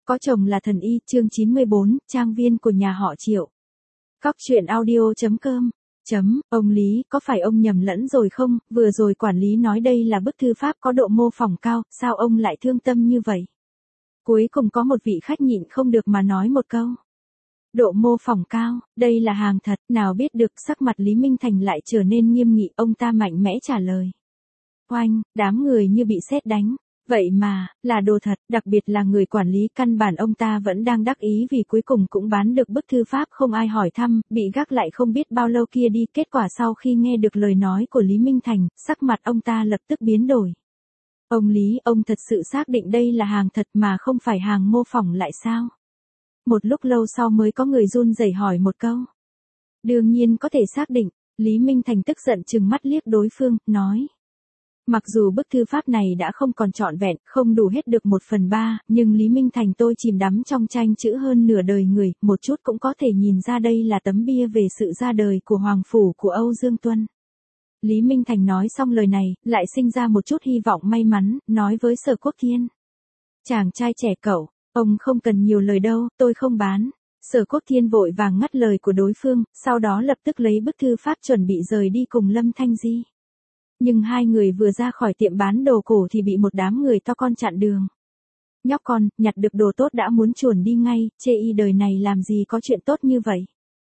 Có chồng là thần y, chương 94, trang viên của nhà họ Triệu. Cóc truyện audio.com. Ông Lý, có phải ông nhầm lẫn rồi không? Vừa rồi quản lý nói đây là bức thư pháp có độ mô phỏng cao, sao ông lại thương tâm như vậy? Cuối cùng có một vị khách nhịn không được mà nói một câu. Độ mô phỏng cao, đây là hàng thật, nào biết được, sắc mặt Lý Minh Thành lại trở nên nghiêm nghị, ông ta mạnh mẽ trả lời. Oanh, đám người như bị sét đánh. Vậy mà, là đồ thật, đặc biệt là người quản lý, căn bản ông ta vẫn đang đắc ý vì cuối cùng cũng bán được bức thư pháp không ai hỏi thăm, bị gác lại không biết bao lâu kia đi. Kết quả sau khi nghe được lời nói của Lý Minh Thành, sắc mặt ông ta lập tức biến đổi. Ông Lý, ông thật sự xác định đây là hàng thật mà không phải hàng mô phỏng lại sao? Một lúc lâu sau mới có người run rẩy hỏi một câu. Đương nhiên có thể xác định, Lý Minh Thành tức giận trừng mắt liếc đối phương, nói. Mặc dù bức thư pháp này đã không còn trọn vẹn, không đủ hết được 1/3, nhưng Lý Minh Thành tôi chìm đắm trong tranh chữ hơn nửa đời người, một chút cũng có thể nhìn ra đây là tấm bia về sự ra đời của Hoàng Phủ của Âu Dương Tuân. Lý Minh Thành nói xong lời này, lại sinh ra một chút hy vọng may mắn, nói với Sở Quốc Thiên. Chàng trai trẻ cậu, ông không cần nhiều lời đâu, tôi không bán. Sở Quốc Thiên vội vàng ngắt lời của đối phương, sau đó lập tức lấy bức thư pháp chuẩn bị rời đi cùng Lâm Thanh Di. Nhưng hai người vừa ra khỏi tiệm bán đồ cổ thì bị một đám người to con chặn đường. Nhóc con, nhặt được đồ tốt đã muốn chuồn đi ngay, chê y đời này làm gì có chuyện tốt như vậy.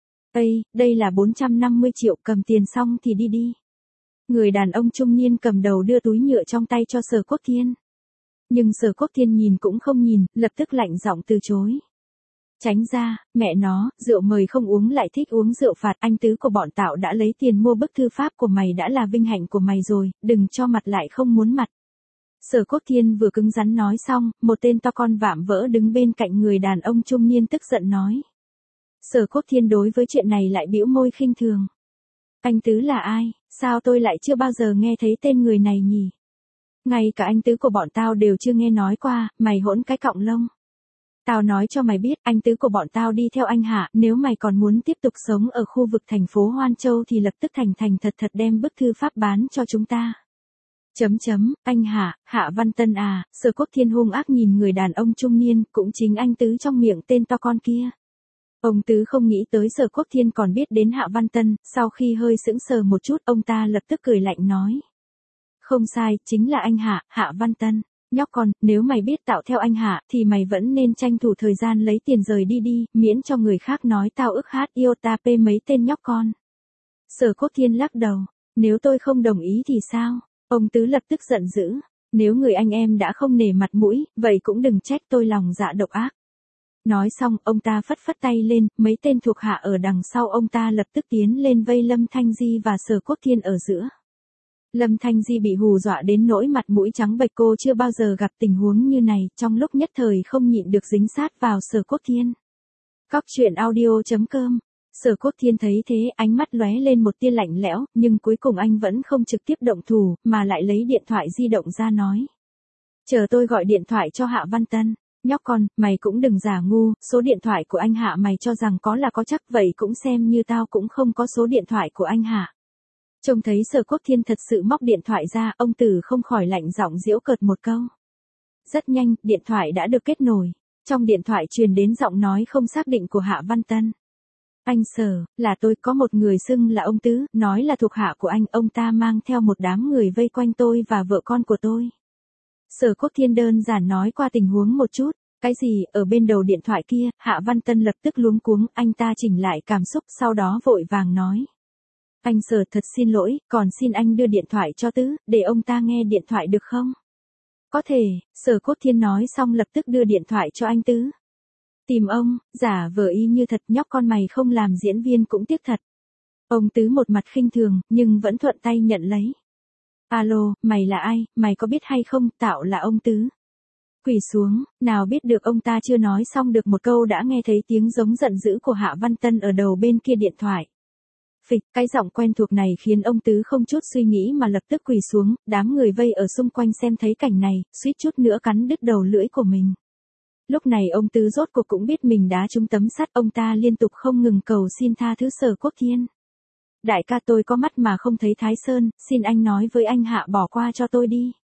Ây, đây là 450 triệu, cầm tiền xong thì đi đi. Người đàn ông trung niên cầm đầu đưa túi nhựa trong tay cho Sở Quốc Thiên. Nhưng Sở Quốc Thiên nhìn cũng không nhìn, lập tức lạnh giọng từ chối. Tránh ra, mẹ nó, rượu mời không uống lại thích uống rượu phạt, anh tứ của bọn Tạo đã lấy tiền mua bức thư pháp của mày đã là vinh hạnh của mày rồi, đừng cho mặt lại không muốn mặt. Sở Quốc Thiên vừa cứng rắn nói xong, một tên to con vạm vỡ đứng bên cạnh người đàn ông trung niên tức giận nói. Sở Quốc Thiên đối với chuyện này lại bĩu môi khinh thường. Anh tứ là ai, sao tôi lại chưa bao giờ nghe thấy tên người này nhỉ? Ngay cả anh tứ của bọn tao đều chưa nghe nói qua, mày hỗn cái cọng lông. Tao nói cho mày biết, anh tứ của bọn tao đi theo anh Hạ, nếu mày còn muốn tiếp tục sống ở khu vực thành phố Hoan Châu thì lập tức thành thật đem bức thư pháp bán cho chúng ta. Anh Hạ, Hạ Văn Tân à, Sở Quốc Thiên hung ác nhìn người đàn ông trung niên, cũng chính anh tứ trong miệng tên to con kia. Ông tứ không nghĩ tới Sở Quốc Thiên còn biết đến Hạ Văn Tân, sau khi hơi sững sờ một chút, ông ta lập tức cười lạnh nói. Không sai, chính là anh Hạ, Hạ Văn Tân. Nhóc con, nếu mày biết Tạo theo anh Hạ, thì mày vẫn nên tranh thủ thời gian lấy tiền rời đi đi, miễn cho người khác nói tao ức hát yêu ta pê mấy tên nhóc con. Sở Quốc Thiên lắc đầu, nếu tôi không đồng ý thì sao? Ông tứ lập tức giận dữ, nếu người anh em đã không nể mặt mũi, vậy cũng đừng trách tôi lòng dạ độc ác. Nói xong, ông ta phất phất tay lên, mấy tên thuộc hạ ở đằng sau ông ta lập tức tiến lên vây Lâm Thanh Di và Sở Quốc Thiên ở giữa. Lâm Thanh Di bị hù dọa đến nỗi mặt mũi trắng bệch, cô chưa bao giờ gặp tình huống như này, trong lúc nhất thời không nhịn được dính sát vào Sở Quốc Thiên. Cóc truyện audio.com. Sở Quốc Thiên thấy thế, ánh mắt lóe lên một tia lạnh lẽo, nhưng cuối cùng anh vẫn không trực tiếp động thủ, mà lại lấy điện thoại di động ra nói. Chờ tôi gọi điện thoại cho Hạ Văn Tân. Nhóc con, mày cũng đừng giả ngu, số điện thoại của anh Hạ mày cho rằng có là có chắc, vậy cũng xem như tao cũng không có số điện thoại của anh Hạ. Trông thấy Sở Quốc Thiên thật sự móc điện thoại ra, ông Tử không khỏi lạnh giọng giễu cợt một câu. Rất nhanh, điện thoại đã được kết nối. Trong điện thoại truyền đến giọng nói không xác định của Hạ Văn Tân. Anh Sở, là tôi, có một người xưng là ông Tứ, nói là thuộc hạ của anh, ông ta mang theo một đám người vây quanh tôi và vợ con của tôi. Sở Quốc Thiên đơn giản nói qua tình huống một chút. Cái gì, ở bên đầu điện thoại kia, Hạ Văn Tân lập tức luống cuống, anh ta chỉnh lại cảm xúc, sau đó vội vàng nói. Anh Sở thật xin lỗi, còn xin anh đưa điện thoại cho Tứ, để ông ta nghe điện thoại được không? Có thể, Sở Quốc Thiên nói xong lập tức đưa điện thoại cho anh Tứ. Tìm ông, giả vờ y như thật, nhóc con mày không làm diễn viên cũng tiếc thật. Ông Tứ một mặt khinh thường, nhưng vẫn thuận tay nhận lấy. Alo, mày là ai, mày có biết hay không, Tạo là ông Tứ. Quỳ xuống, nào biết được ông ta chưa nói xong được một câu đã nghe thấy tiếng giống giận dữ của Hạ Văn Tân ở đầu bên kia điện thoại. Phịch, cái giọng quen thuộc này khiến ông Tứ không chút suy nghĩ mà lập tức quỳ xuống, đám người vây ở xung quanh xem thấy cảnh này, suýt chút nữa cắn đứt đầu lưỡi của mình. Lúc này ông Tứ rốt cuộc cũng biết mình đá trúng tấm sắt, ông ta liên tục không ngừng cầu xin tha thứ Sở Quốc Thiên. Đại ca, tôi có mắt mà không thấy Thái Sơn, xin anh nói với anh Hạ bỏ qua cho tôi đi.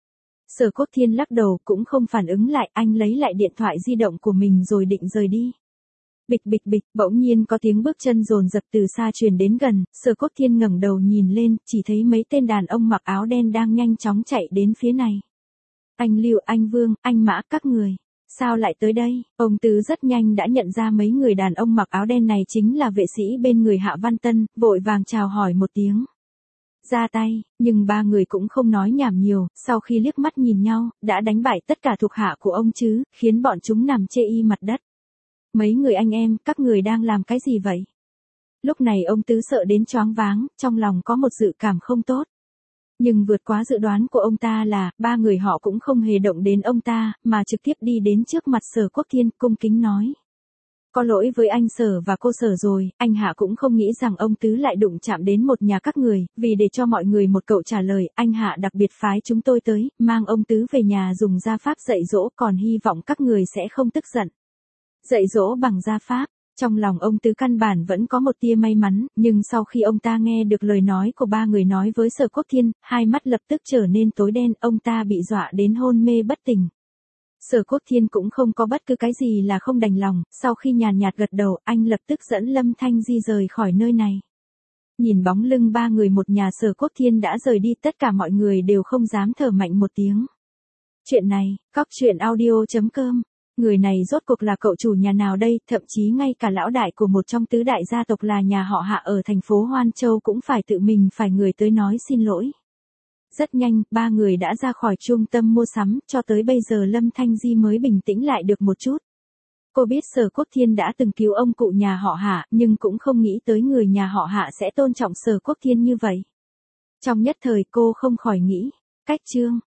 Sở Cốt Thiên lắc đầu cũng không phản ứng lại, anh lấy lại điện thoại di động của mình rồi định rời đi. Bịch bịch bịch, bỗng nhiên có tiếng bước chân dồn dập từ xa truyền đến gần, Sở Cốt Thiên ngẩng đầu nhìn lên, chỉ thấy mấy tên đàn ông mặc áo đen đang nhanh chóng chạy đến phía này. Anh Lưu, anh Vương, anh Mã, các người. Sao lại tới đây? Ông Tứ rất nhanh đã nhận ra mấy người đàn ông mặc áo đen này chính là vệ sĩ bên người Hạ Văn Tân, vội vàng chào hỏi một tiếng. Ra tay, nhưng ba người cũng không nói nhảm nhiều, sau khi liếc mắt nhìn nhau, đã đánh bại tất cả thuộc hạ của ông chứ, khiến bọn chúng nằm chê y mặt đất. Mấy người anh em, các người đang làm cái gì vậy? Lúc này ông Tứ sợ đến choáng váng, trong lòng có một dự cảm không tốt. Nhưng vượt quá dự đoán của ông ta là, ba người họ cũng không hề động đến ông ta, mà trực tiếp đi đến trước mặt Sở Quốc Thiên, cung kính nói. Có lỗi với anh Sở và cô Sở rồi, anh Hạ cũng không nghĩ rằng ông Tứ lại đụng chạm đến một nhà các người, vì để cho mọi người một câu trả lời, anh Hạ đặc biệt phái chúng tôi tới, mang ông Tứ về nhà dùng gia pháp dạy dỗ, còn hy vọng các người sẽ không tức giận. Dạy dỗ bằng gia pháp. Trong lòng ông Tứ căn bản vẫn có một tia may mắn, nhưng sau khi ông ta nghe được lời nói của ba người nói với Sở Quốc Thiên, hai mắt lập tức trở nên tối đen, ông ta bị dọa đến hôn mê bất tỉnh. Sở Quốc Thiên cũng không có bất cứ cái gì là không đành lòng, sau khi nhàn nhạt gật đầu, anh lập tức dẫn Lâm Thanh Di rời khỏi nơi này. Nhìn bóng lưng ba người một nhà Sở Quốc Thiên đã rời đi, tất cả mọi người đều không dám thở mạnh một tiếng. Chuyện này, coctruyện.audio.com. Người này rốt cuộc là cậu chủ nhà nào đây, thậm chí ngay cả lão đại của một trong tứ đại gia tộc là nhà họ Hạ ở thành phố Hoan Châu cũng phải tự mình phải người tới nói xin lỗi. Rất nhanh, ba người đã ra khỏi trung tâm mua sắm, cho tới bây giờ Lâm Thanh Di mới bình tĩnh lại được một chút. Cô biết Sở Quốc Thiên đã từng cứu ông cụ nhà họ Hạ, nhưng cũng không nghĩ tới người nhà họ Hạ sẽ tôn trọng Sở Quốc Thiên như vậy. Trong nhất thời cô không khỏi nghĩ, cách chương.